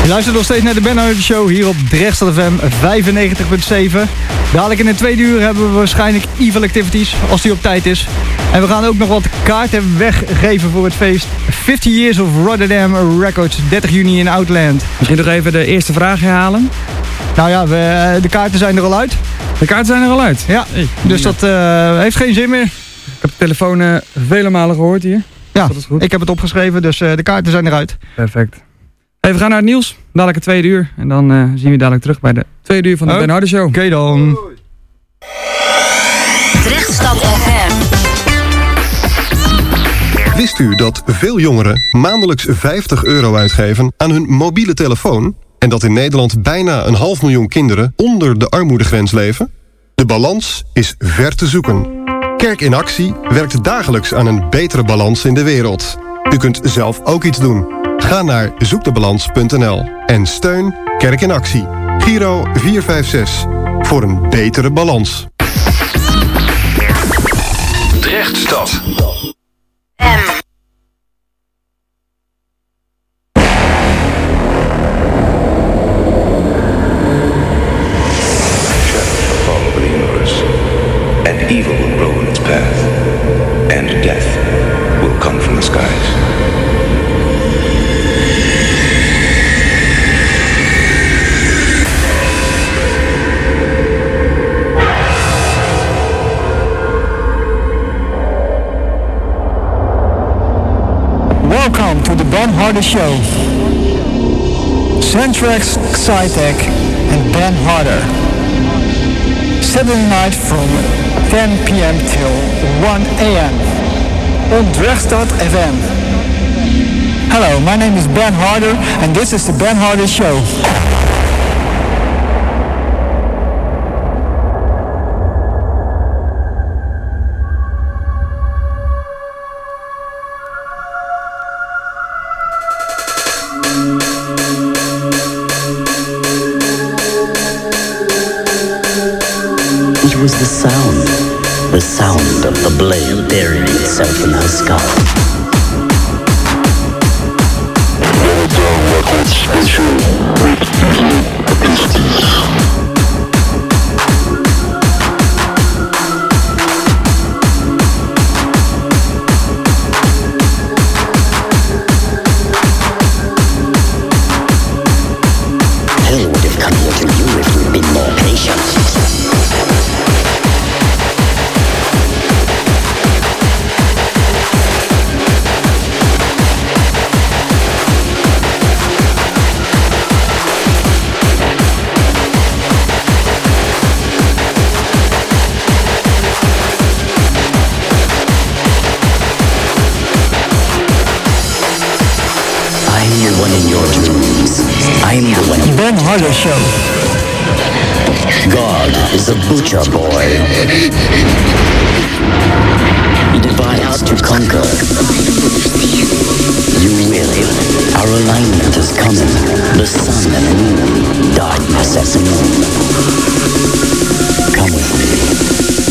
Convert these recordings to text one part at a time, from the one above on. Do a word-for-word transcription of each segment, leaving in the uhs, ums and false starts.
Je luistert nog steeds naar de Ben Harder Show hier op Drechtstad F M vijfennegentig komma zeven. Dadelijk in het tweede uur hebben we waarschijnlijk Evil Activities, als die op tijd is. En we gaan ook nog wat kaarten weggeven voor het feest fifty Years of Rotterdam Records, dertig juni in Outland. Misschien nog even de eerste vraag herhalen. Nou ja, we, de kaarten zijn er al uit. De kaarten zijn er al uit? Ja, dus dat uh, heeft geen zin meer. Ik heb de telefoon uh, vele malen gehoord hier. Ja, dat is goed. Ik heb het opgeschreven, dus uh, de kaarten zijn eruit. Perfect. Hey, we gaan naar het nieuws. Dadelijk het tweede uur. En dan uh, zien we je dadelijk terug bij de tweede uur van de oh. Ben Harder Show. Oké okay, dan. Drechtstad F M. Wist u dat veel jongeren maandelijks vijftig euro uitgeven aan hun mobiele telefoon? En dat in Nederland bijna een half miljoen kinderen onder de armoedegrens leven? De balans is ver te zoeken. Kerk in Actie werkt dagelijks aan een betere balans in de wereld. U kunt zelf ook iets doen. Ga naar zoekdebalans punt n l en steun Kerk in Actie. Giro vier vijf zes. Voor een betere balans. Drechtstad. M. And evil will grow in its path, and death will come from the skies. Welcome to the Ben Harder Show. Centrex, Xitec, and Ben Harder. Saturday night from ten p.m. till one a.m. on Drechtstad F M. Hello, my name is Ben Harder and this is the Ben Harder Show. It was the sound, the sound of the blade burying itself in her skull. Rotterdam Records special with Evil Activities. Hell would have come here to you if you'd been more patient. I'm the one. Ben Harder Show. God is a butcher boy. He divides to conquer. You will. Our alignment is coming. The sun and the moon. Darkness at the moon. Come with me.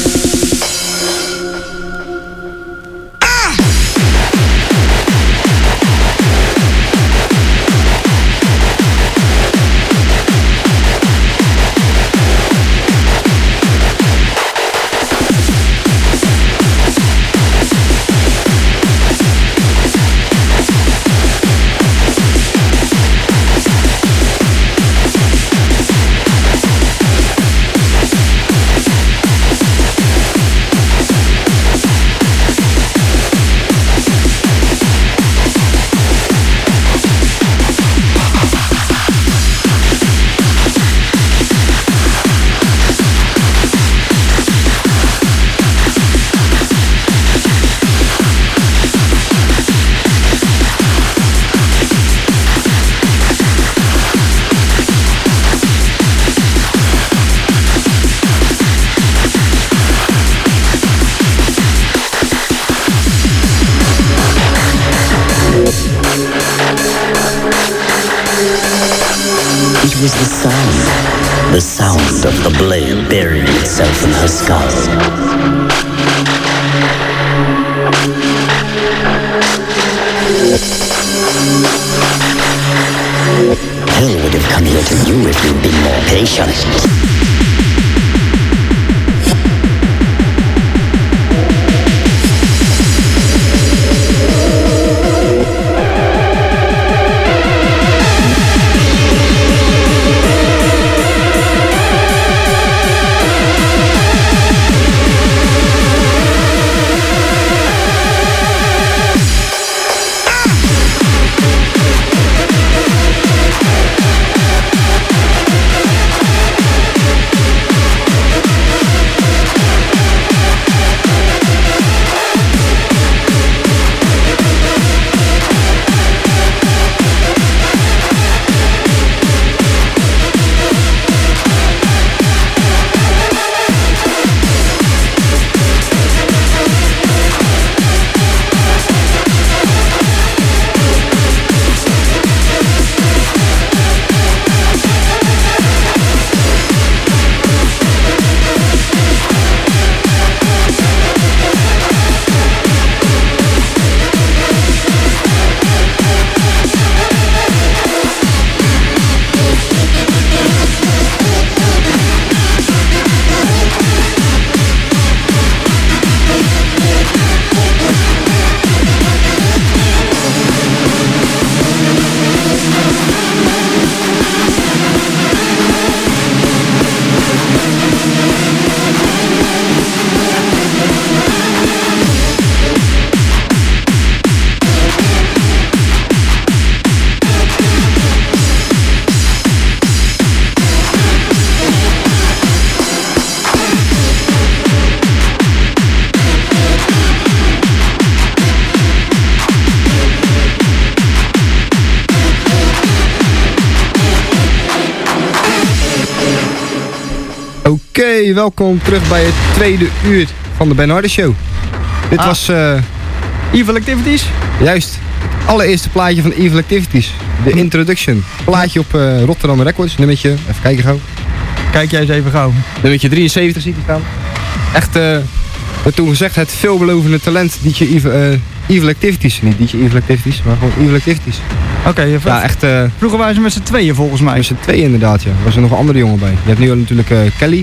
It was the sound, the sound of the blade burying itself in her skull. hell would have come here to you if you'd been more patient. Oké, okay, welkom terug bij het tweede uur van de Ben Harder Show. Dit ah. was... Uh, Evil Activities? Juist. Het allereerste plaatje van Evil Activities. De introduction. Plaatje op uh, Rotterdam Records. Nummertje, even kijken gauw. Kijk jij eens even gauw. Nummertje drieënzeventig zie ik staan. Echt, uh, wat toen gezegd, het veelbelovende talent D J Evil, uh, Evil Activities. Niet D J Evil Activities, maar gewoon Evil Activities. Oké, okay, ja, echt. Uh, vroeger waren ze met z'n tweeën volgens mij. Met z'n tweeën inderdaad, ja. Er was er nog een andere jongen bij. Je hebt nu natuurlijk uh, Kelly,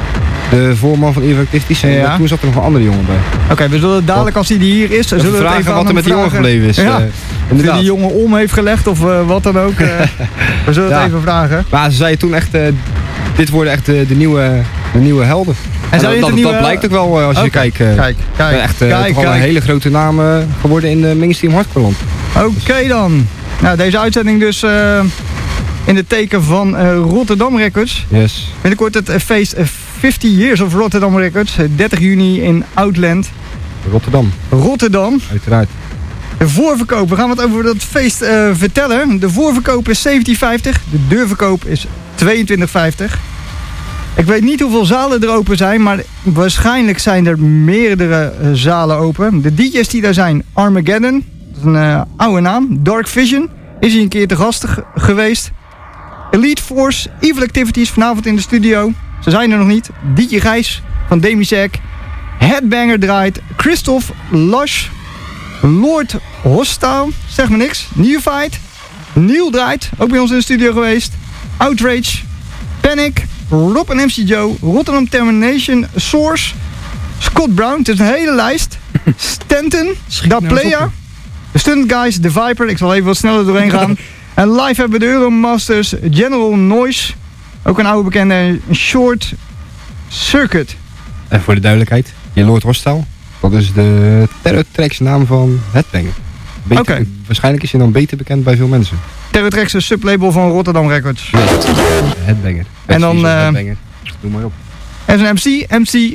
de voorman van Evil Activities. En ja. Toen zat er nog een andere jongen bij. Oké, okay, we zullen dadelijk als hij hier is, zullen we vragen het even wat er met die jongen gebleven is. Ja. Uh, of hij die jongen om heeft gelegd of uh, wat dan ook. Uh, we zullen ja. het even vragen. Maar ze zeiden toen echt, uh, dit worden echt uh, de, nieuwe, de nieuwe helden. En, en dat, dat, nieuwe... dat blijkt ook wel uh, als okay. je kijkt. Uh, kijk, kijk. Echt uh, kijk, toch kijk. Een hele grote naam uh, geworden in de mainstream hardcore land. Oké okay, dan. Nou, deze uitzending dus uh, in het teken van uh, Rotterdam Records. Yes. Binnenkort het uh, feest uh, vijftig Years of Rotterdam Records. Uh, dertig juni in Outland. Rotterdam. Rotterdam. Uiteraard. De voorverkoop, we gaan wat over dat feest uh, vertellen. De voorverkoop is zeventien vijftig. De deurverkoop is tweeëntwintig vijftig. Ik weet niet hoeveel zalen er open zijn, maar waarschijnlijk zijn er meerdere uh, zalen open. De D J's die daar zijn, Armageddon. Dat is een uh, oude naam. Dark Vision is hier een keer te gast g- geweest. Elite Force, Evil Activities vanavond in de studio. Ze zijn er nog niet. D J Gijs van Demisec. Headbanger draait. Christophe Lush. Lord Hostile, zeg maar niks. Neophyte. Neil draait, ook bij ons in de studio geweest. Outrage. Panic. Rob en M C Joe. Rotterdam Termination. Source. Scott Brown, het is een hele lijst. Stanton. Da Playa. De Stunt Guys, The Viper, ik zal even wat sneller doorheen gaan. En live hebben we de Euromasters, General Noise. Ook een oude bekende, Short Circuit. En voor de duidelijkheid, je Lord Hostile. Dat is de Terror Tracks naam van Headbanger. Oké. Okay. Waarschijnlijk is hij dan beter bekend bij veel mensen. Terror Tracks is sublabel van Rotterdam Records. Nee, Headbanger. En dan... Uh, Headbanger. Doe maar op. Er is een M C, M C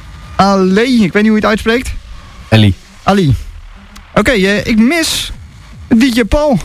Ali, ik weet niet hoe je het uitspreekt. Ali. Ali. Oké, okay, uh, ik mis D J Paul.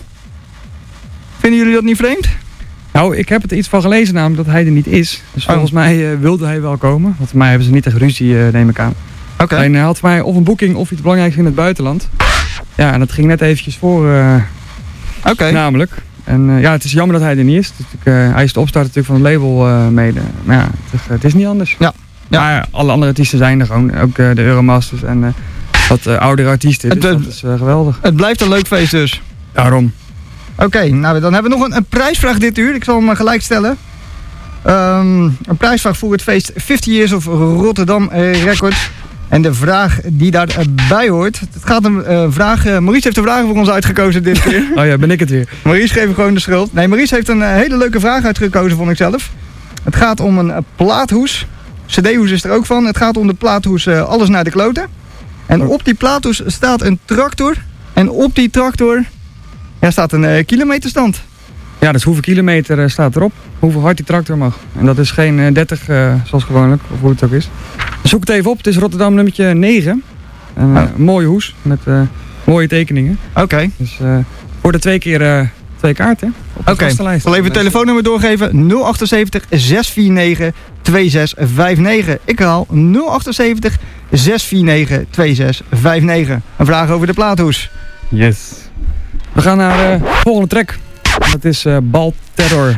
Vinden jullie dat niet vreemd? Nou, ik heb er iets van gelezen namelijk dat hij er niet is. Dus oh. volgens mij uh, wilde hij wel komen. Want volgens mij hebben ze niet echt ruzie, uh, neem ik aan. Oké. Okay. En hij had voor mij of een boeking of iets belangrijks in het buitenland. Ja, en dat ging net eventjes voor. Uh, Oké. Okay. Namelijk. En uh, ja, het is jammer dat hij er niet is. Dus, uh, hij is de opstarter natuurlijk van het label uh, mede. Maar ja, het, het is niet anders. Ja. ja. Maar uh, alle andere artiesten zijn er gewoon. Ook uh, de Euromasters en... Uh, wat uh, oudere artiesten, dus het, dat is uh, geweldig. Het blijft een leuk feest dus. Daarom. Oké, okay, nou dan hebben we nog een, een prijsvraag dit uur. Ik zal hem gelijk stellen. Um, een prijsvraag voor het feest fifty Years of Rotterdam Records. En de vraag die daarbij hoort. Het gaat een uh, vraag. Uh, Maurice heeft de vragen voor ons uitgekozen dit keer. Oh ja, ben ik het weer. Maurice geeft gewoon de schuld. Nee, Maurice heeft een uh, hele leuke vraag uitgekozen, vond ik zelf. Het gaat om een uh, plaathoes. C D-hoes is er ook van. Het gaat om de plaathoes uh, Alles naar de kloten. En op die plaathoes staat een tractor. En op die tractor ja, staat een uh, kilometerstand. Ja, dus hoeveel kilometer uh, staat erop? Hoeveel hard die tractor mag. En dat is geen uh, dertig uh, zoals gewoonlijk, of hoe het ook is. Zoek het even op. Het is Rotterdam nummertje negen. Een uh, oh. mooie hoes met uh, mooie tekeningen. Oké. Okay. Dus uh, voor de twee keer uh, twee kaarten op de okay. gastenlijst. Ik zal even het telefoonnummer doorgeven. nul achtenzeventig, zes vier negen, twee zes vijf negen. Ik herhaal nul achtenzeventig, zes vier negen, twee zes vijf negen. Een vraag over de plaathoes. Yes. We gaan naar de uh, volgende track. Dat is uh, Bal Terror.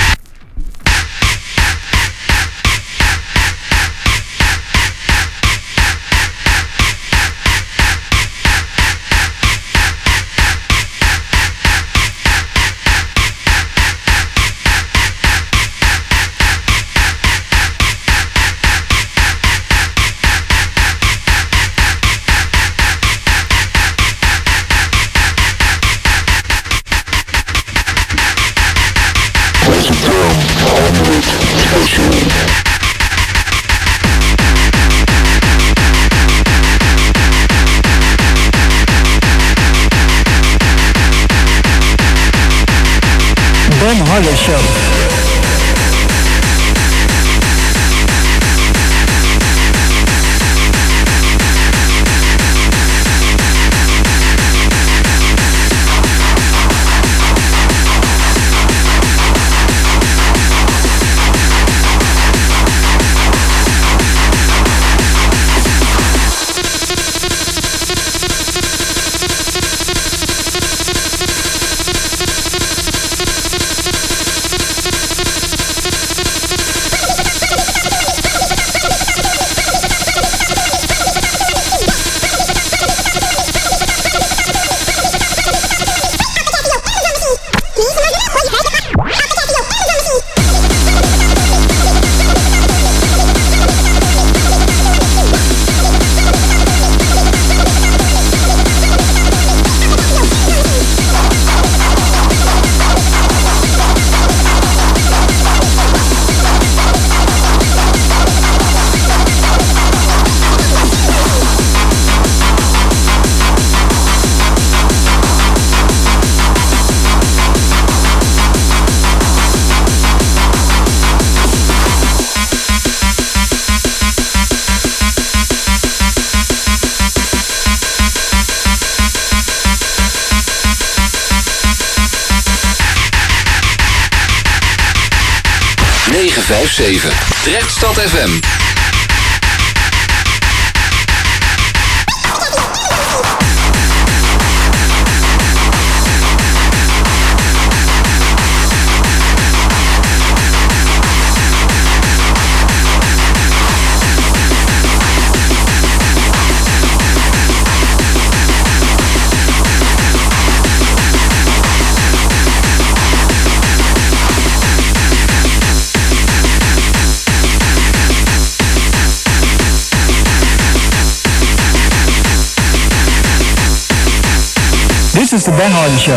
Ben Harder Show. negen vijf zeven. Drechtstad F M. This is the Ben Harder Show.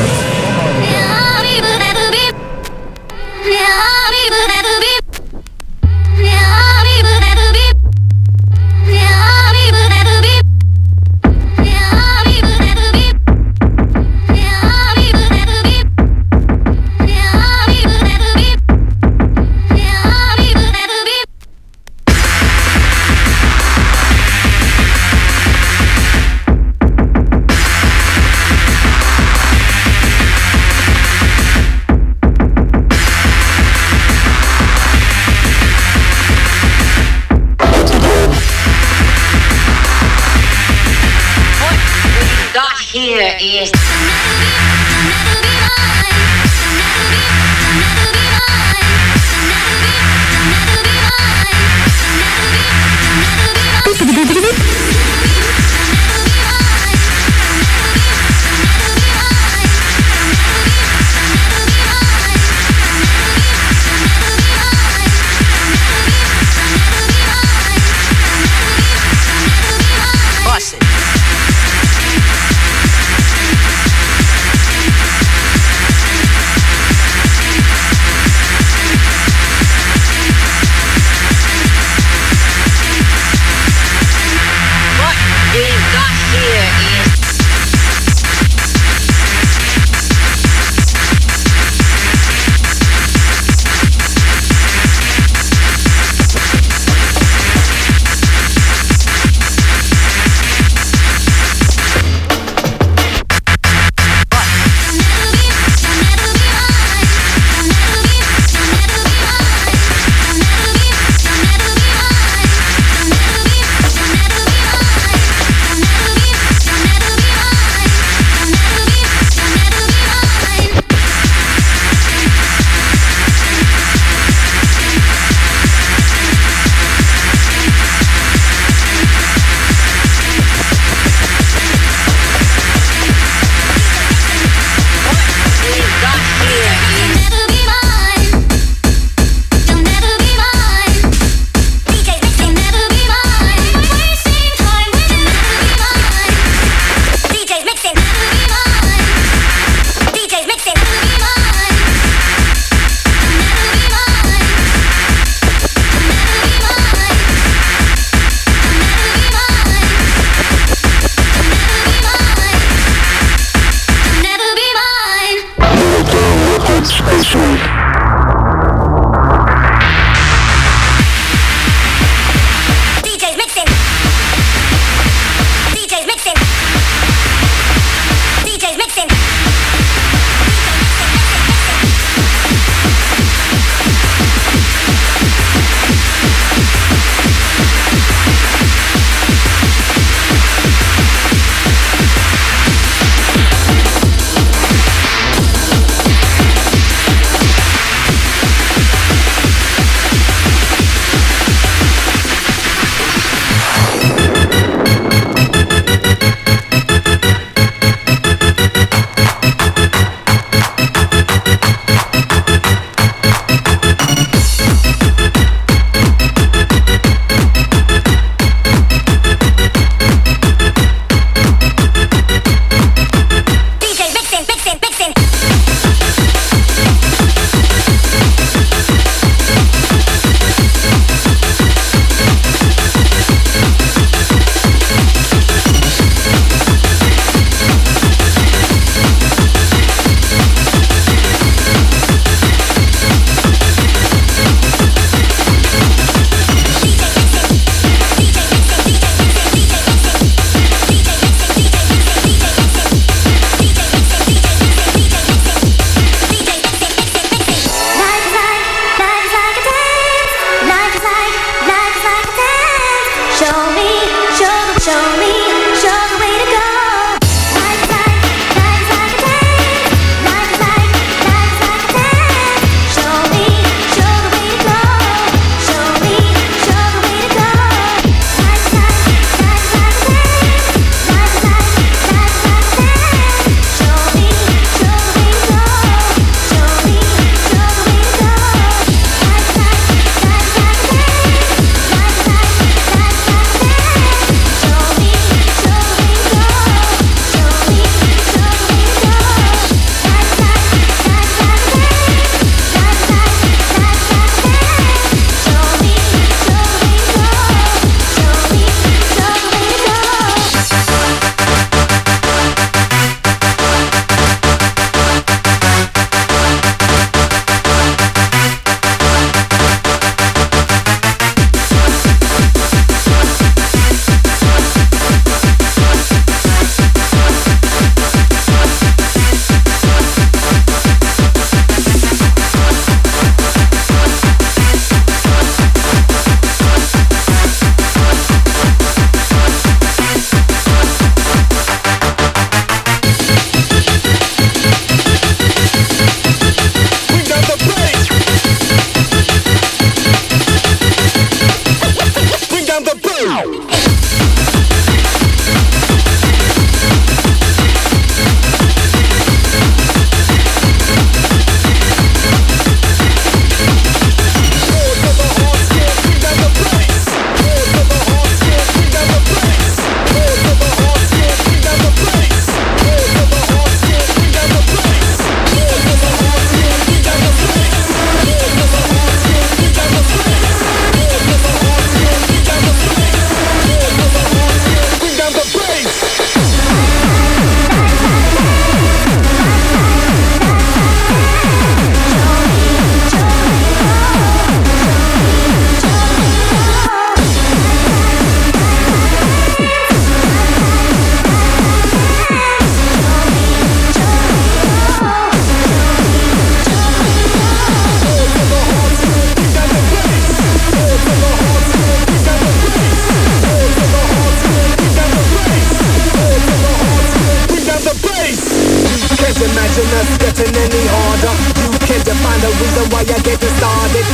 reason why you're getting started.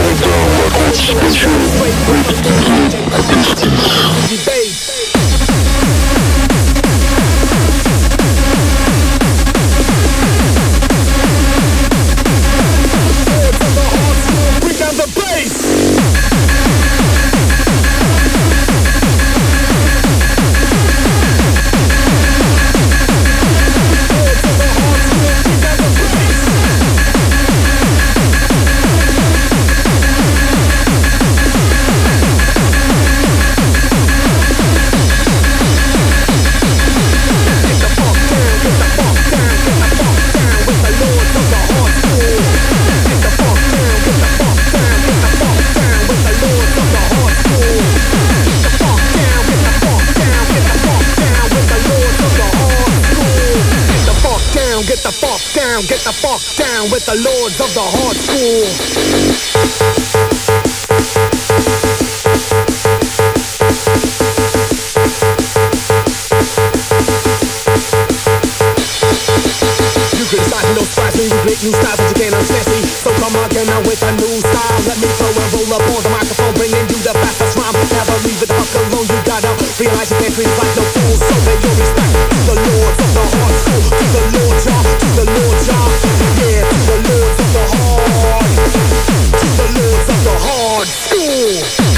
Bring down the bass. Get the fuck down, get the fuck down with the lords of the hard school. You criticize no strife, so you create new styles that you can't untest me. So come again now with a new style. Let me throw and roll up on the microphone, bringing you the fastest rhyme. Never leave it the fuck alone, you gotta realize you can't treat like no fool. So pay your respect to the lords of the hard school, to the Lord John, to the Lord John, yeah, to the lords of the hard, to the lords of the hard school.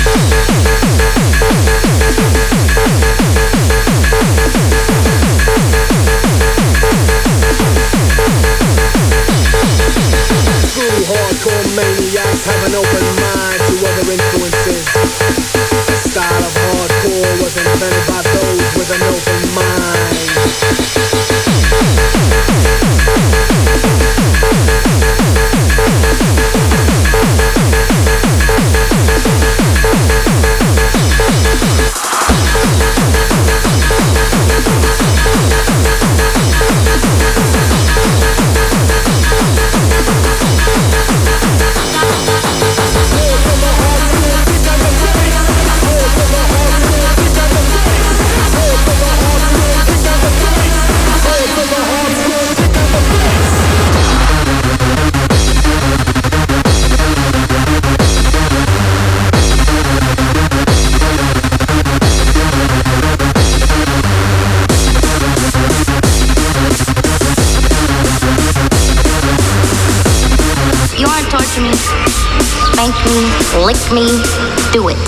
True hardcore maniacs have an open mind to other influences. The style of hardcore was invented by those with an open mind. You want to torture me, spank me, lick me, do it.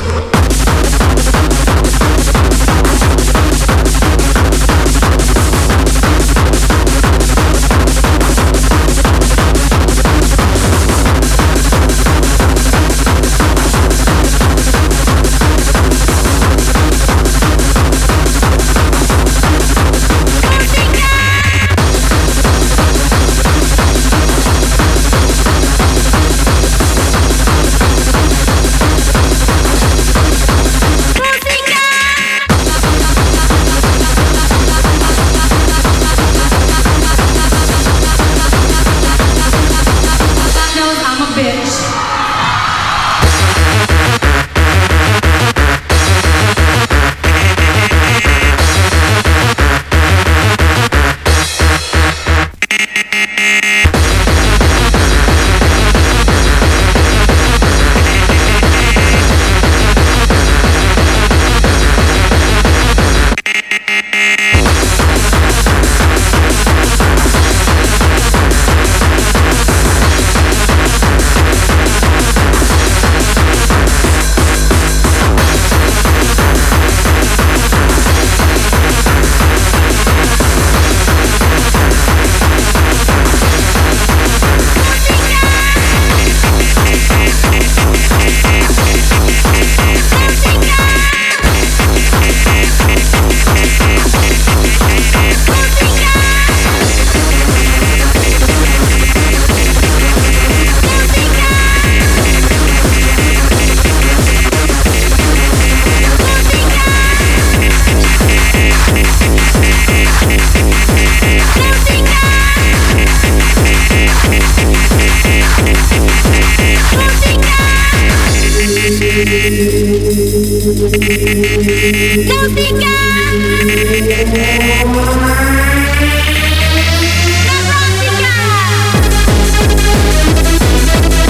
Música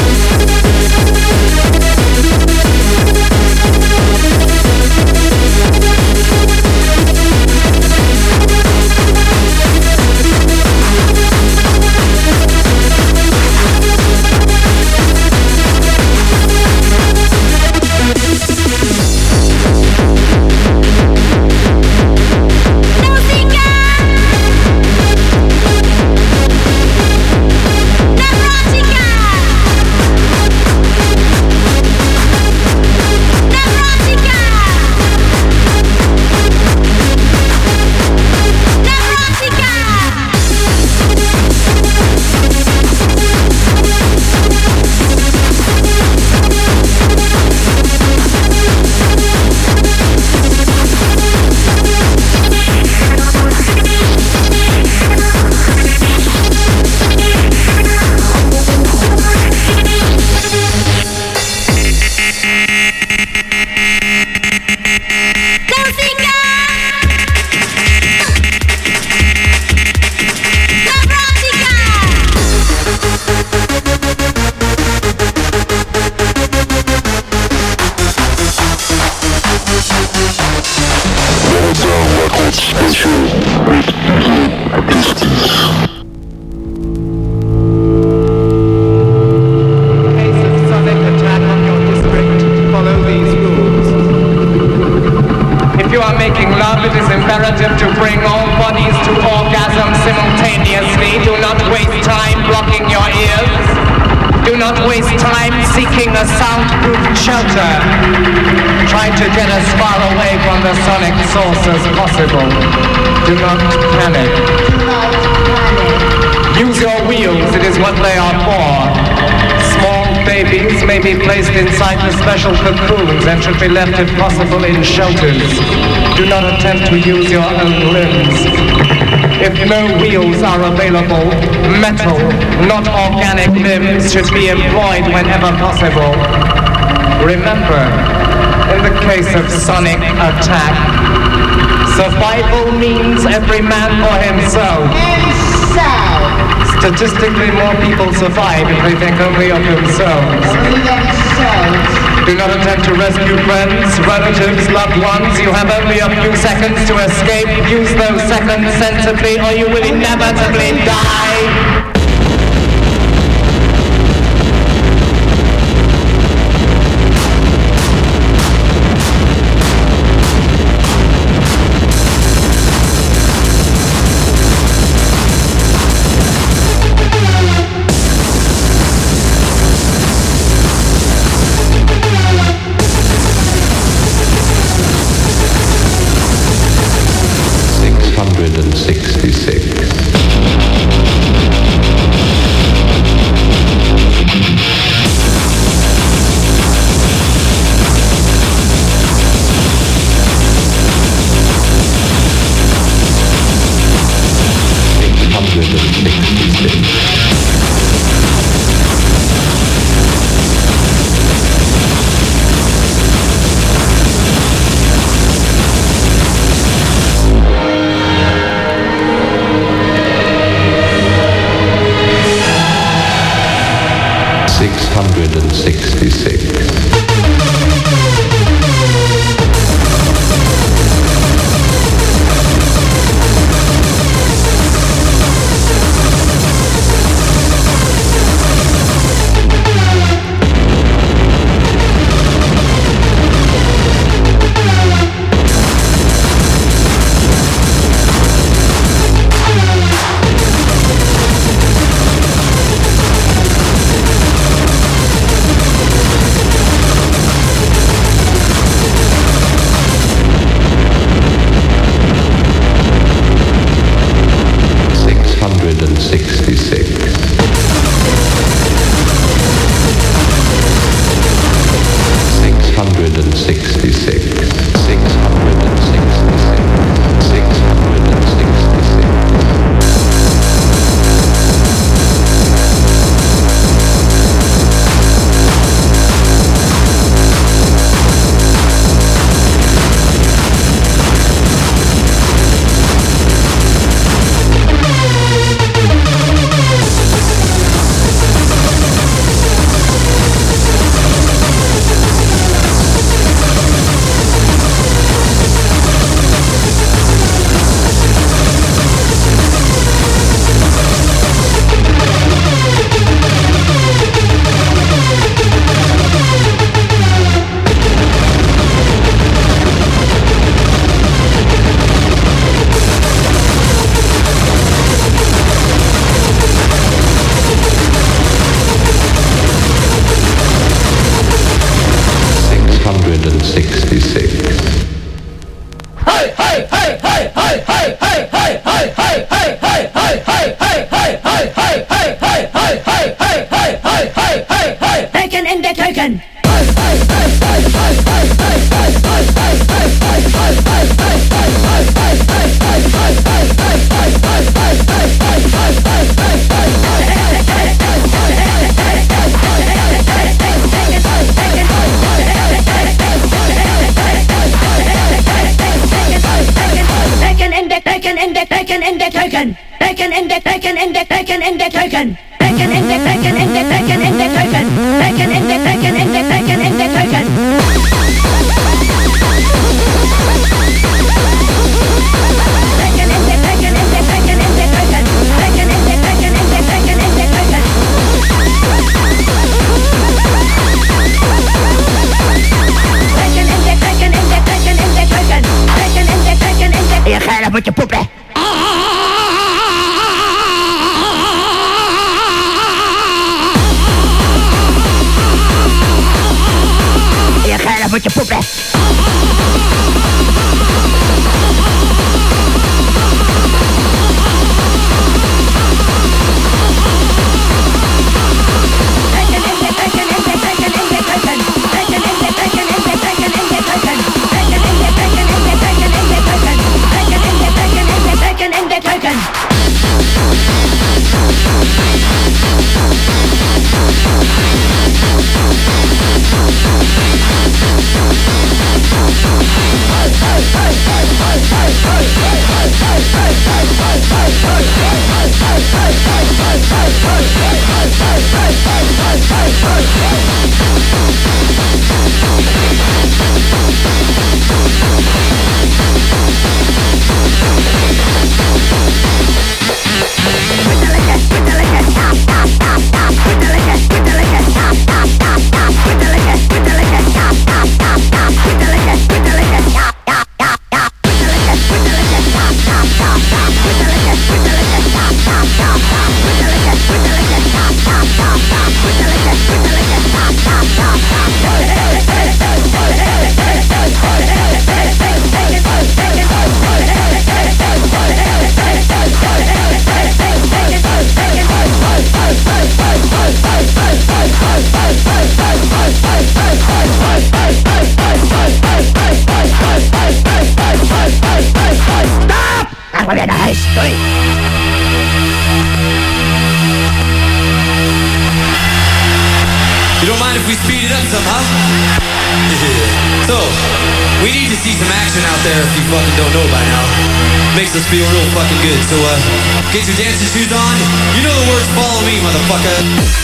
time seeking a soundproof shelter, trying to get as far away from the sonic source as possible. Do not panic. Use your wheels, it is what they are for. Small babies may be placed inside the special cocoons and should be left if possible in shelters. Do not attempt to use your own limbs. If no wheels are available, metal, not organic limbs should be employed whenever possible. Remember, in the case of sonic attack, survival means every man for himself. Statistically, more people survive if they think only of themselves. Do not attempt to rescue friends, relatives, loved ones. You have only a few seconds to escape. Use those seconds sensibly or you will inevitably die. Je ga je met je poep, hè. with your puppy. You don't mind if we speed it up somehow? Yeah. So, we need to see some action out there if you fucking don't know by now. Makes us feel real fucking good. So, uh, get your dancing shoes on. You know the words, follow me, motherfucker.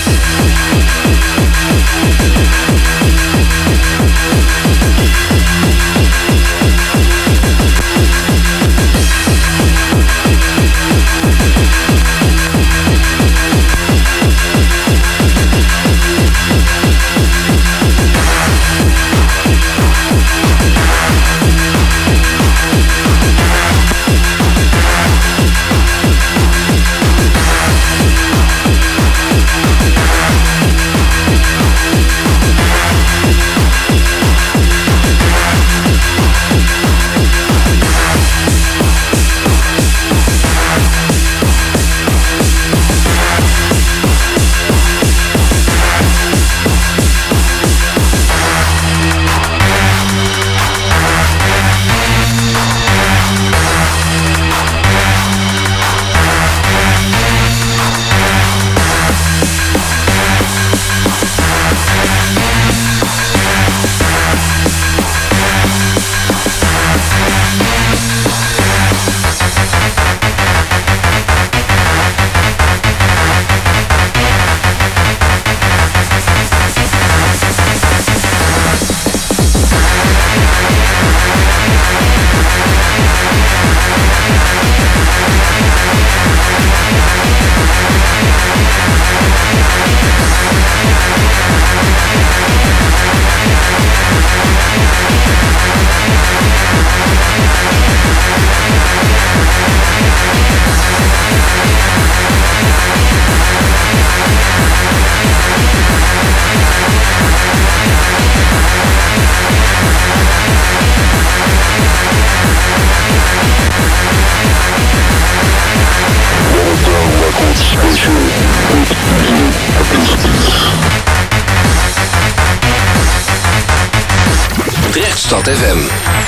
Stad F M.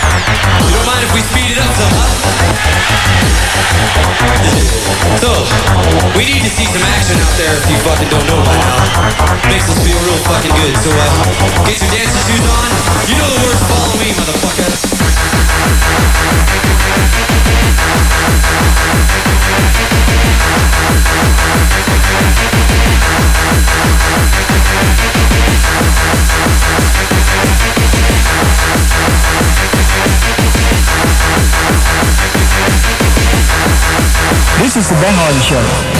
You don't mind if we speed it up somehow? So, we need to see some action out there if you fucking don't know by now. Makes us feel real fucking good. So, uh, get your dancing shoes on. You know the words, follow me, motherfucker. This is the Ben Hardy Show.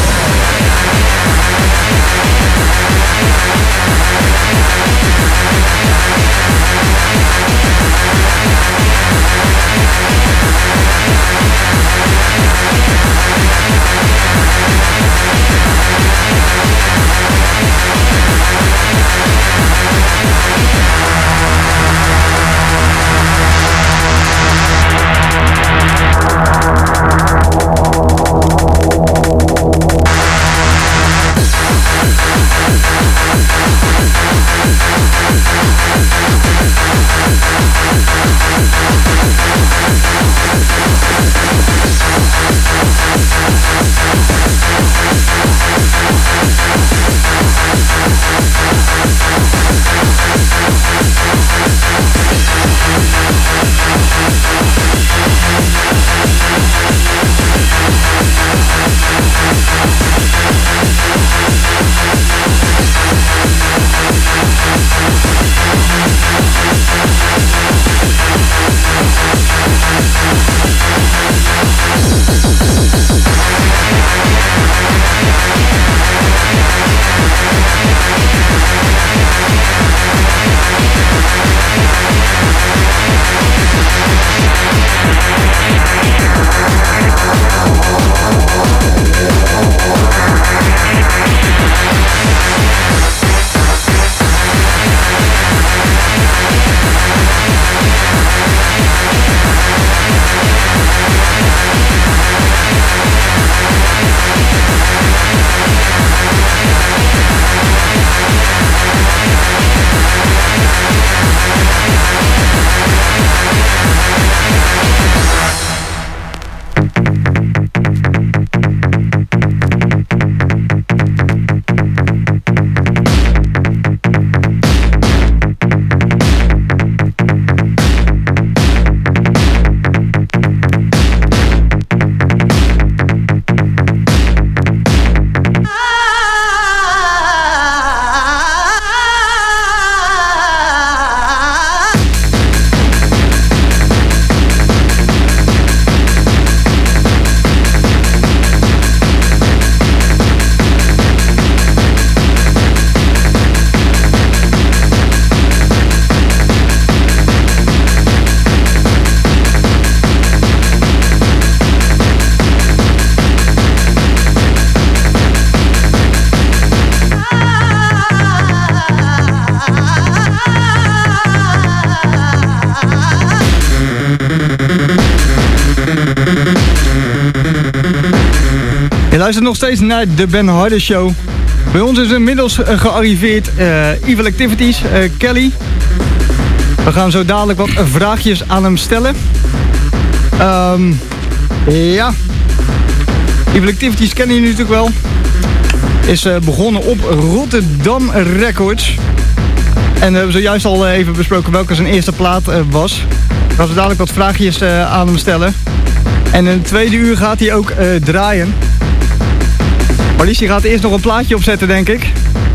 luistert nog steeds naar de Ben Harder Show. Bij ons is inmiddels uh, gearriveerd uh, Evil Activities, uh, Kelly. We gaan zo dadelijk wat vraagjes aan hem stellen. Um, ja. Evil Activities kennen jullie natuurlijk wel. Is uh, begonnen op Rotterdam Records. En we hebben zojuist al uh, even besproken welke zijn eerste plaat uh, was. We gaan zo dadelijk wat vraagjes uh, aan hem stellen. En in het tweede uur gaat hij ook uh, draaien. Marlies, die gaat eerst nog een plaatje opzetten, denk ik.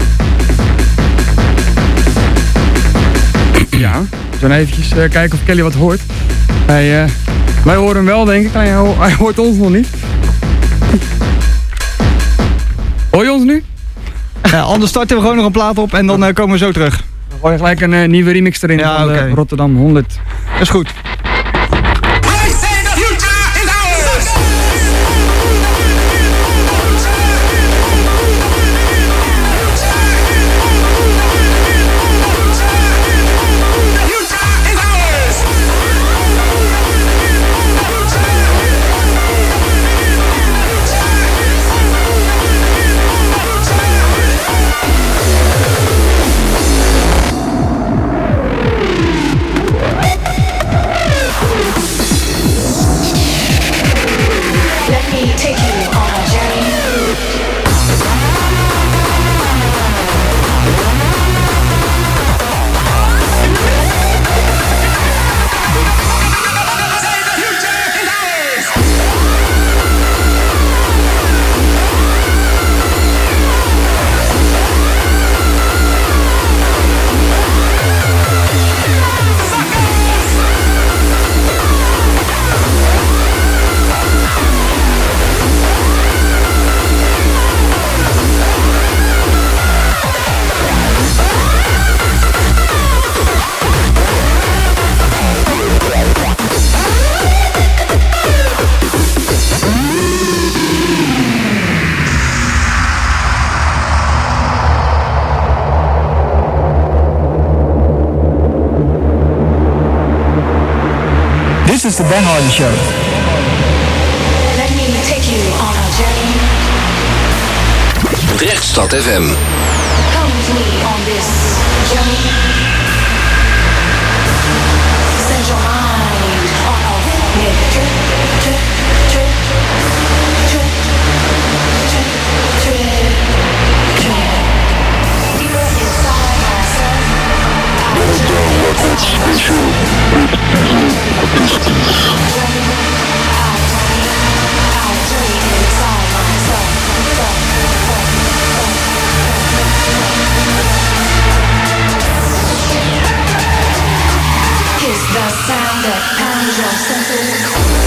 Ja, we gaan eventjes uh, kijken of Kelly wat hoort. Hij, uh, wij horen hem wel, denk ik. Hij, hij hoort ons nog niet. Hoor je ons nu? Ja, anders starten we gewoon nog een plaat op en dan uh, komen we zo terug. Dan gooi je gelijk een uh, nieuwe remix erin ja, van okay. Rotterdam honderd. Dat is goed. This is the Ben Harder Show. Let me take you on a journey. Drechtstad F M. Come with me on this journey. Send your mind on a rhythmic trip, trip, trip, trip, trip, trip, trip. Deeper inside myself. Rotterdam Records Special with Evil Activities. Is the sound that pounds your senses.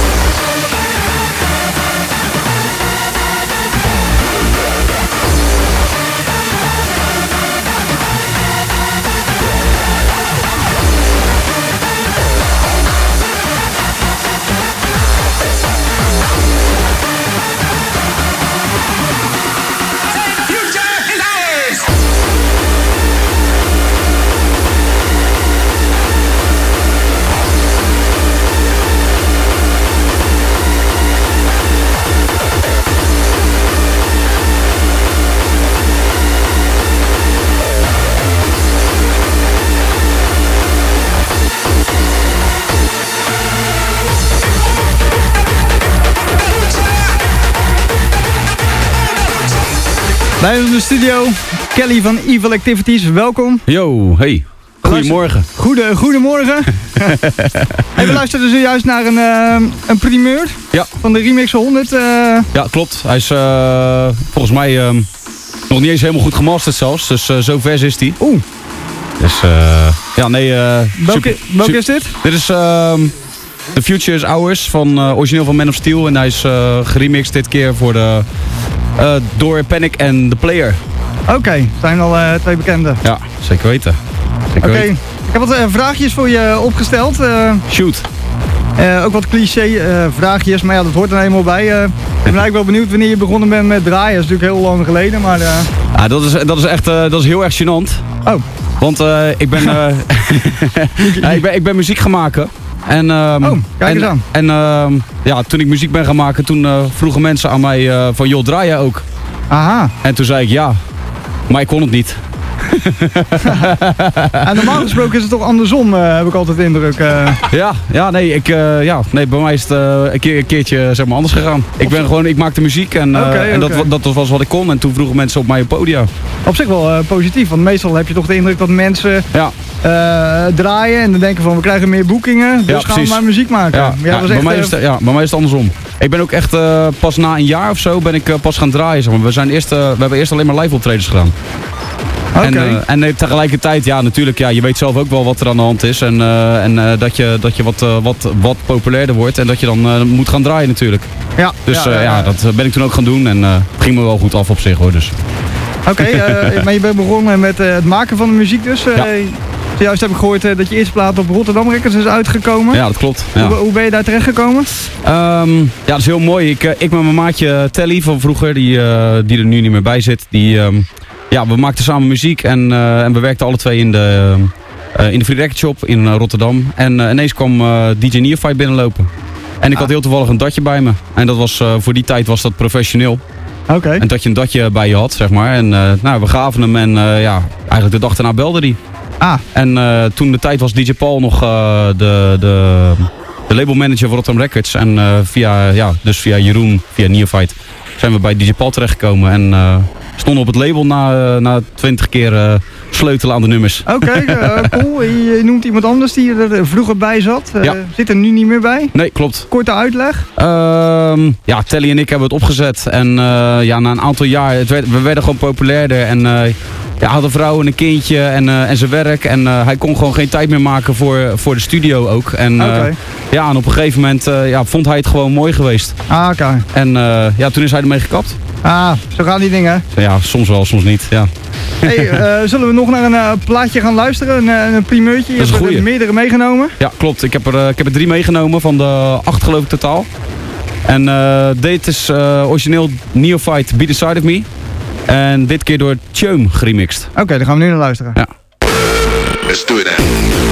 Bij ons in de studio, Kelly van Evil Activities, welkom. Yo, hey. Goedemorgen. Goede, goedemorgen. Hey, we luisterden zojuist naar een, uh, een primeur ja. van de Remix honderd. Uh... Ja, klopt. Hij is uh, volgens mij uh, nog niet eens helemaal goed gemasterd zelfs, dus uh, zo vers is hij. Oeh. Dus uh, ja, nee. Uh, welke super, welke is dit? Dit is uh, The Future is Ours, van, uh, origineel van Man of Steel. En hij is uh, geremixed dit keer voor de, uh, door Panic en The Player. Oké, okay, zijn al uh, twee bekende. Ja, zeker weten. Oké, okay. Ik heb wat uh, vraagjes voor je opgesteld. Uh, Shoot. Uh, ook wat cliché uh, vraagjes, maar ja, dat hoort er helemaal bij. Uh, ik ben eigenlijk wel benieuwd wanneer je begonnen bent met draaien. Dat is natuurlijk heel lang geleden, maar... Uh... Ja, dat is, dat is echt uh, dat is heel erg gênant. Oh. Want uh, ik, ben, uh, ja, ik ben ik ben muziek gaan maken. En, um, oh, kijk eens en, aan. En um, ja, toen ik muziek ben gaan maken, toen uh, vroegen mensen aan mij uh, van joh, draai jij ook? Aha. En toen zei ik ja, maar ik kon het niet. En normaal gesproken is het toch andersom, uh, heb ik altijd de indruk. Uh. Ja, ja, nee, ik, uh, ja, nee, bij mij is het uh, een, keer, een keertje zeg maar, anders gegaan. Ik ben gewoon, ik maakte muziek en, uh, okay, en okay. dat, dat was wat ik kon. En toen vroegen mensen op mij op podia. Op zich wel uh, positief, want meestal heb je toch de indruk dat mensen ja. uh, draaien en dan denken van we krijgen meer boekingen, dus ja, gaan precies. we maar muziek maken. Ja, ja, ja, bij, mij is het, ja bij mij is het andersom. Ik ben ook echt uh, pas na een jaar of zo ben ik uh, pas gaan draaien. Zeg maar. We, zijn eerst, uh, we hebben eerst alleen maar live optredens gedaan. Okay. En, uh, en tegelijkertijd, ja natuurlijk, ja, je weet zelf ook wel wat er aan de hand is. En, uh, en uh, dat je, dat je wat, uh, wat, wat populairder wordt en dat je dan uh, moet gaan draaien natuurlijk. Ja, dus ja, uh, ja, ja, ja, dat ben ik toen ook gaan doen en uh, het ging me wel goed af op zich hoor. Dus. Oké, okay, uh, maar je bent begonnen met uh, het maken van de muziek dus. Uh, ja. Zojuist heb ik gehoord uh, dat je eerste plaat op Rotterdam Records is uitgekomen. Ja, dat klopt. Ja. Hoe, hoe ben je daar terecht gekomen? Um, ja, dat is heel mooi. Ik, uh, ik met mijn maatje Telly van vroeger, die, uh, die er nu niet meer bij zit, die... Um, Ja, we maakten samen muziek en, uh, en we werkten alle twee in de, uh, in de Free Record Shop in uh, Rotterdam. En uh, ineens kwam uh, D J Neophyte binnenlopen. En ik had heel toevallig een datje bij me. En dat was, uh, voor die tijd was dat professioneel. Oké. Okay. En dat je een datje bij je had, zeg maar. En uh, nou, we gaven hem en uh, ja, eigenlijk de dag daarna belde hij. Ah. En uh, toen de tijd was D J Paul nog uh, de, de, de labelmanager voor Rotterdam Records. En uh, via, ja, dus via Jeroen, via Neophyte, zijn we bij D J Paul terechtgekomen. En... Uh, stonden op het label na, na twintig keer uh, sleutelen aan de nummers. Oké, okay, uh, cool. Je noemt iemand anders die er vroeger bij zat. Uh, ja. Zit er nu niet meer bij? Nee, klopt. Korte uitleg? Uh, ja, Telly en ik hebben het opgezet. En uh, ja, na een aantal jaar, het werd, we werden gewoon populairder. En uh, ja, had een vrouw en een kindje en, uh, en zijn werk. En uh, hij kon gewoon geen tijd meer maken voor, voor de studio ook. En, uh, okay. ja, en op een gegeven moment uh, ja, vond hij het gewoon mooi geweest. Ah, oké. Okay. En uh, ja, toen is hij ermee gekapt. Ah, zo gaan die dingen. Ja, soms wel, soms niet, ja. Hey, uh, zullen we nog naar een uh, plaatje gaan luisteren? Een, uh, een primeurtje? Je dat is hebt er uh, meerdere meegenomen? Ja, klopt. Ik heb, er, uh, ik heb er drie meegenomen van de acht geloof ik totaal. En uh, dit is uh, origineel Neophyte Be The Side Of Me. En dit keer door Tjöum geremixed. Oké, okay, dan gaan we nu naar luisteren. Ja. Let's do it now.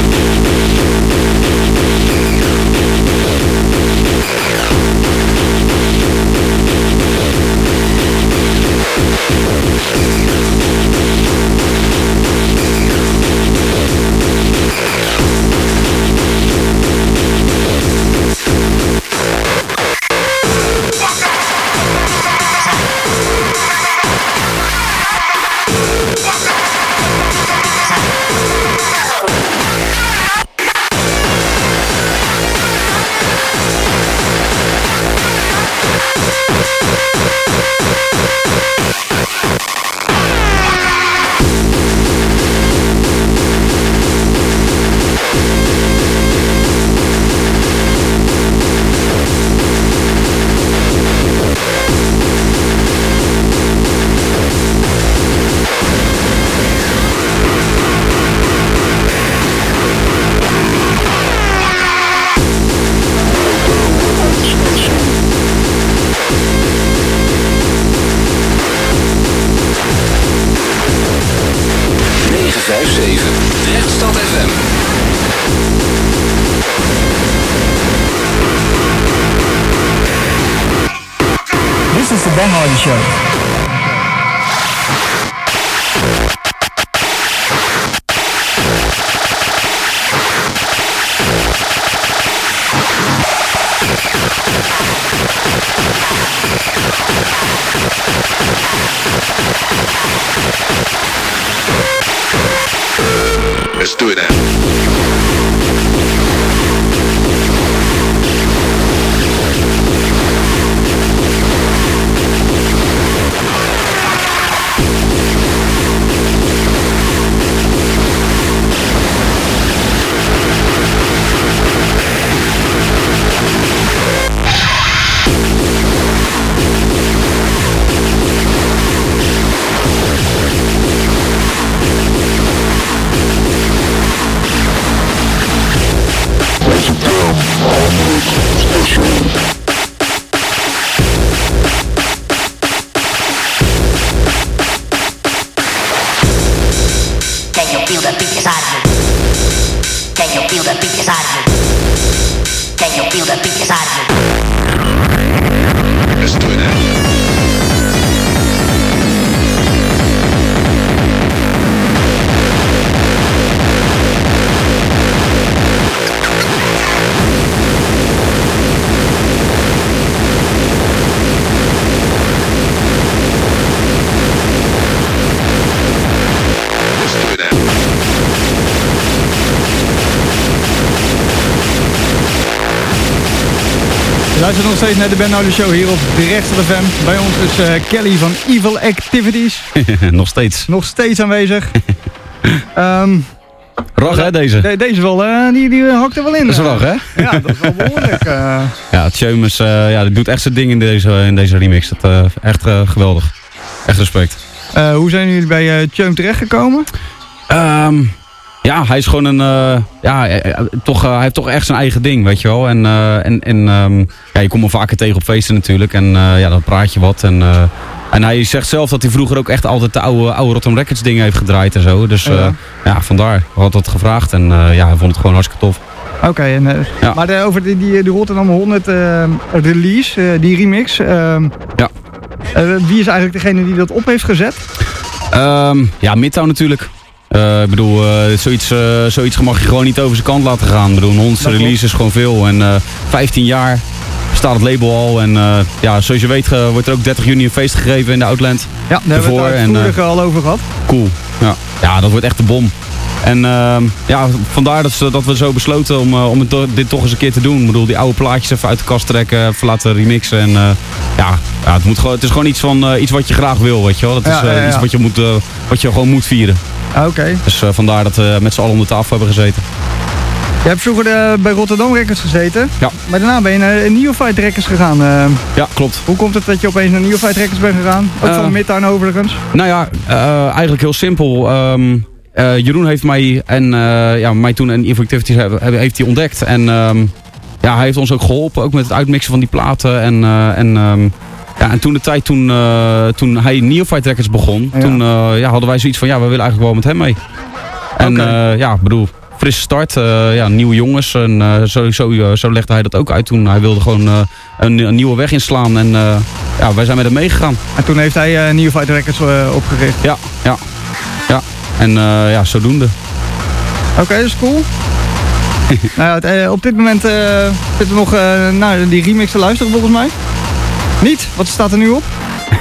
This is the Ben Hardy Show. Let's do it now. Can you feel the beat inside of me? Can you feel the beat inside of you? Can you feel the beat inside of you? Let's do that. Je luistert nog steeds naar de Ben Houder Show hier op de Rechtstad F M. Bij ons is uh, Kelly van Evil Activities. Nog steeds. Nog steeds aanwezig. um, Rag hè, deze? De, deze wel, uh, die, die hakt er wel in. Dat is rag hè? Ja, dat is wel behoorlijk. Uh. Ja, Tjömes, uh, ja, die doet echt zijn ding in deze, in deze remix. Dat, uh, echt uh, geweldig. Echt respect. Uh, hoe zijn jullie bij uh, Tjöm terechtgekomen? Um, ja, hij is gewoon een... Uh, ja, uh, toch, uh, hij heeft toch echt zijn eigen ding, weet je wel. En, uh, en, en um, ja, je komt hem vaker tegen op feesten natuurlijk. En uh, ja, dan praat je wat. En, uh, en hij zegt zelf dat hij vroeger ook echt altijd de oude, oude Rotterdam Records dingen heeft gedraaid en zo. Dus uh, ja. ja, vandaar. We hadden dat gevraagd en uh, ja, hij vond het gewoon hartstikke tof. Oké, okay, uh, ja. maar de, over die, die, die Rotterdam honderd uh, release, uh, die remix. Uh, ja. Uh, wie is eigenlijk degene die dat op heeft gezet? Um, ja, Midtown natuurlijk. Uh, ik bedoel, uh, zoiets, uh, zoiets mag je gewoon niet over zijn kant laten gaan. Ik bedoel, een honderdste release is gewoon veel. En uh, vijftien jaar staat het label al. En uh, ja, zoals je weet uh, wordt er ook dertig juni een feest gegeven in de Outland. Ja, daar hebben we het uitvoerig uh, al over gehad. Cool. Ja. ja, dat wordt echt de bom. En uh, ja, vandaar dat, dat we zo besloten om, uh, om het, dit toch eens een keer te doen. Ik bedoel, die oude plaatjes even uit de kast trekken, even laten remixen. En uh, ja, ja het, moet gewoon, het is gewoon iets, van, uh, iets wat je graag wil, weet je wel. Dat is uh, ja, ja, ja. iets wat je, moet, uh, wat je gewoon moet vieren. Oké. Okay. Dus uh, vandaar dat we met z'n allen om de tafel hebben gezeten. Je hebt vroeger uh, bij Rotterdam Records gezeten. Ja. Maar daarna ben je naar Neophyte Records gegaan. Uh, ja, klopt. Hoe komt het dat je opeens naar Neophyte Records bent gegaan? Ook uh, van Midtown overigens. Nou ja, uh, eigenlijk heel simpel. Um, uh, Jeroen heeft mij en uh, ja, mij toen en Evil Activities heeft hij ontdekt. En um, ja, hij heeft ons ook geholpen, ook met het uitmixen van die platen. En, uh, en, um, ja, en toen de tijd, toen, uh, toen hij Neophyte Records begon, ja. toen uh, ja, hadden wij zoiets van, ja, we willen eigenlijk wel met hem mee. En okay. uh, ja, ik bedoel, frisse start, uh, ja, nieuwe jongens. En uh, sowieso, uh, zo legde hij dat ook uit toen. Hij wilde gewoon uh, een, een nieuwe weg inslaan. En uh, ja, wij zijn met hem meegegaan. En toen heeft hij uh, Neophyte Records uh, opgericht? Ja, ja, ja. En uh, ja, zodoende. Oké, okay, dat is cool. nou, het, uh, op dit moment uh, zitten we nog uh, naar die remix te luisteren volgens mij. Niet? Wat staat er nu op?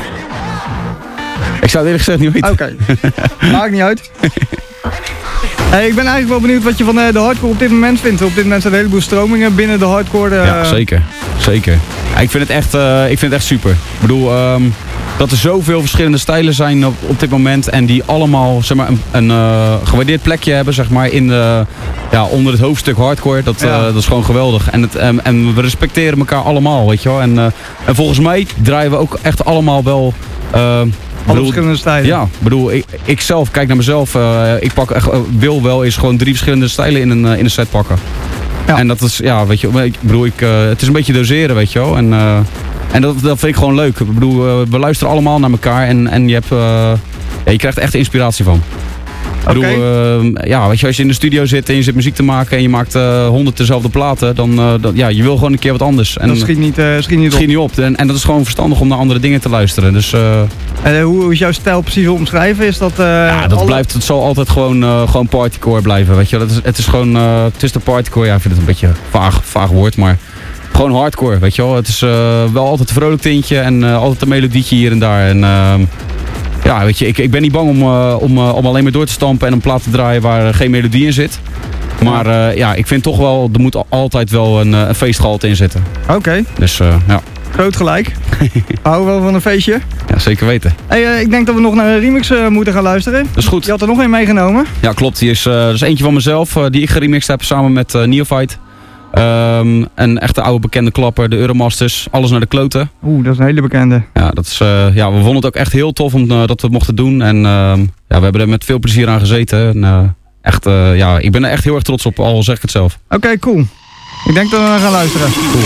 Ik zou het eerlijk gezegd niet weten. Oké, okay. Maakt niet uit. Hey, ik ben eigenlijk wel benieuwd wat je van uh, de hardcore op dit moment vindt. Op dit moment zijn er een heleboel stromingen binnen de hardcore. Uh... Ja, zeker. Zeker. Ja, ik, vind het echt, uh, ik vind het echt super. Ik bedoel, um, dat er zoveel verschillende stijlen zijn op, op dit moment. En die allemaal zeg maar, een, een uh, gewaardeerd plekje hebben zeg maar, in de, ja, onder het hoofdstuk hardcore. Dat, ja. uh, dat is gewoon geweldig. En, het, um, en we respecteren elkaar allemaal, weet je wel. En, uh, en volgens mij draaien we ook echt allemaal wel... Uh, Alle verschillende stijlen. Ja, bedoel, ik, ik zelf, kijk naar mezelf, uh, ik pak echt, uh, wil wel eens gewoon drie verschillende stijlen in een, uh, in een set pakken. Ja. En dat is, ja, weet je, ik bedoel, ik, uh, het is een beetje doseren, weet je wel. En, uh, en dat, dat vind ik gewoon leuk. Ik bedoel, uh, we luisteren allemaal naar elkaar en, en je, hebt, uh, ja, je krijgt er echt inspiratie van. Ik bedoel, okay. uh, ja, weet je, als je in de studio zit en je zit muziek te maken en je maakt uh, honderd dezelfde platen, dan, uh, dan ja, je wil gewoon een keer wat anders. En, dat schiet niet, uh, schiet niet schiet op. niet op. En, en dat is gewoon verstandig om naar andere dingen te luisteren. Dus, uh, en uh, hoe is jouw stijl precies omschrijven? Is dat, uh, ja, dat alle... blijft, het zal altijd gewoon, uh, gewoon partycore blijven. Weet je? Dat is, het is gewoon, uh, het is de partycore, ja, ik vind het een beetje een vaag, vaag woord, maar gewoon hardcore, weet je wel. Het is uh, wel altijd een vrolijk tintje en uh, altijd een melodietje hier en daar. En, uh, ja, weet je, ik, ik ben niet bang om, uh, om, uh, om alleen maar door te stampen en een plaat te draaien waar uh, geen melodie in zit. Maar uh, ja, ik vind toch wel, er moet altijd wel een, een feestgehalte in zitten. Oké. Okay. Dus uh, ja. Groot gelijk. Hou wel van een feestje. Ja, zeker weten. Hey, uh, ik denk dat we nog naar een remix uh, moeten gaan luisteren. Dat is goed. Je had er nog één meegenomen. Ja, klopt. Die is, uh, dat is eentje van mezelf, uh, die ik geremixed heb samen met uh, Neophyte. Um, een echte oude bekende klapper, de Euromasters, alles naar de kloten. Oeh, dat is een hele bekende. Ja, dat is, uh, ja, we vonden het ook echt heel tof om, uh, dat we het mochten doen. En uh, ja, we hebben er met veel plezier aan gezeten. En, uh, echt, uh, ja, ik ben er echt heel erg trots op, al zeg ik het zelf. Oké, okay, cool. Ik denk dat we naar gaan luisteren. Cool.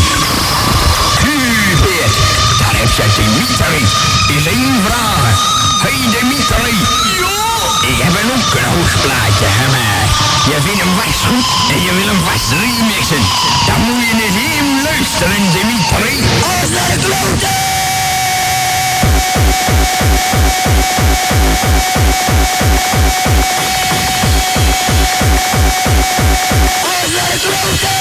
Daar heb je Dimitri. Is één vraag. Hey Dimitri. Ja. Ik heb een ook een hoogplaatje, hè, maar je vindt hem vast goed en je je wil hem vast remixen. Dan moet je eens even luisteren, Dimitri. Als naar de kloten! Als naar de kloten!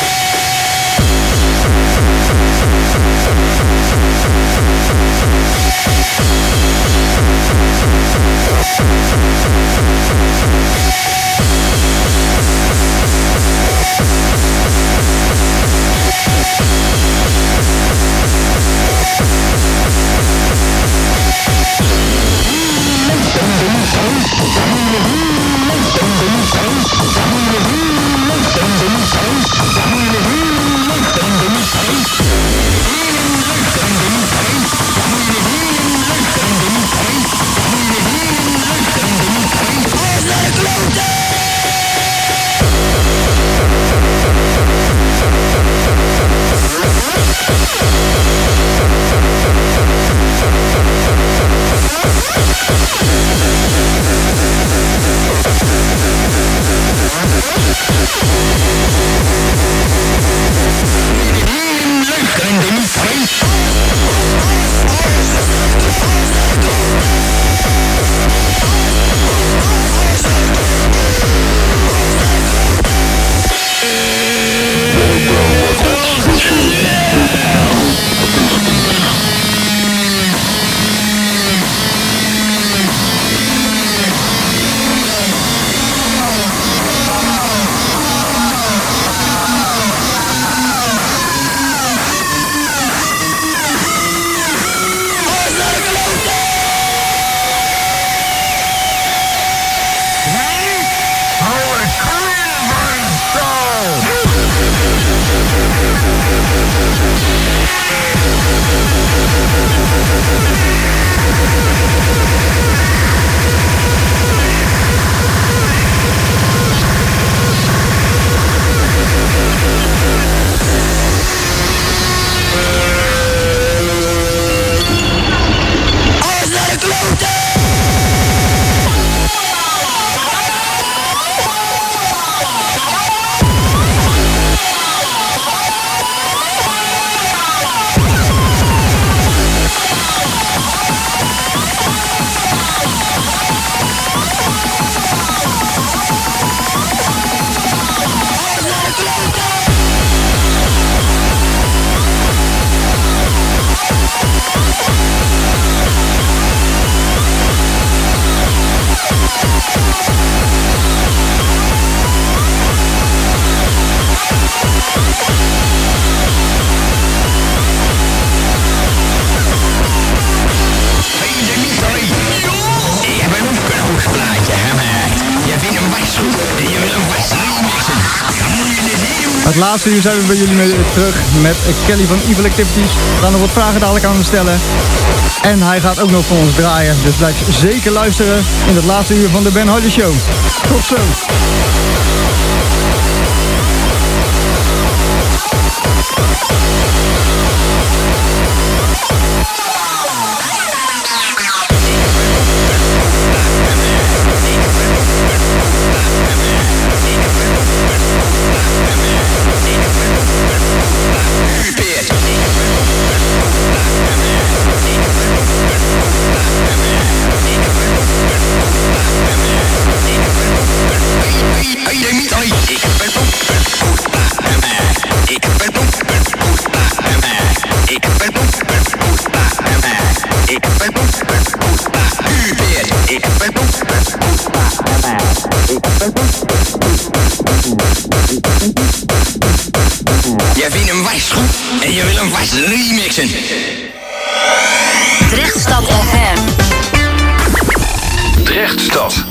Het laatste uur zijn we bij jullie mee terug met Kelly van Evil Activities. We gaan nog wat vragen dadelijk aan hem stellen. En hij gaat ook nog voor ons draaien. Dus blijf zeker luisteren in het laatste uur van de Ben Hardy Show. Tot zo! Je vindt hem vast goed en je wil hem vast remixen. Drechtstad F M. Drechtstad.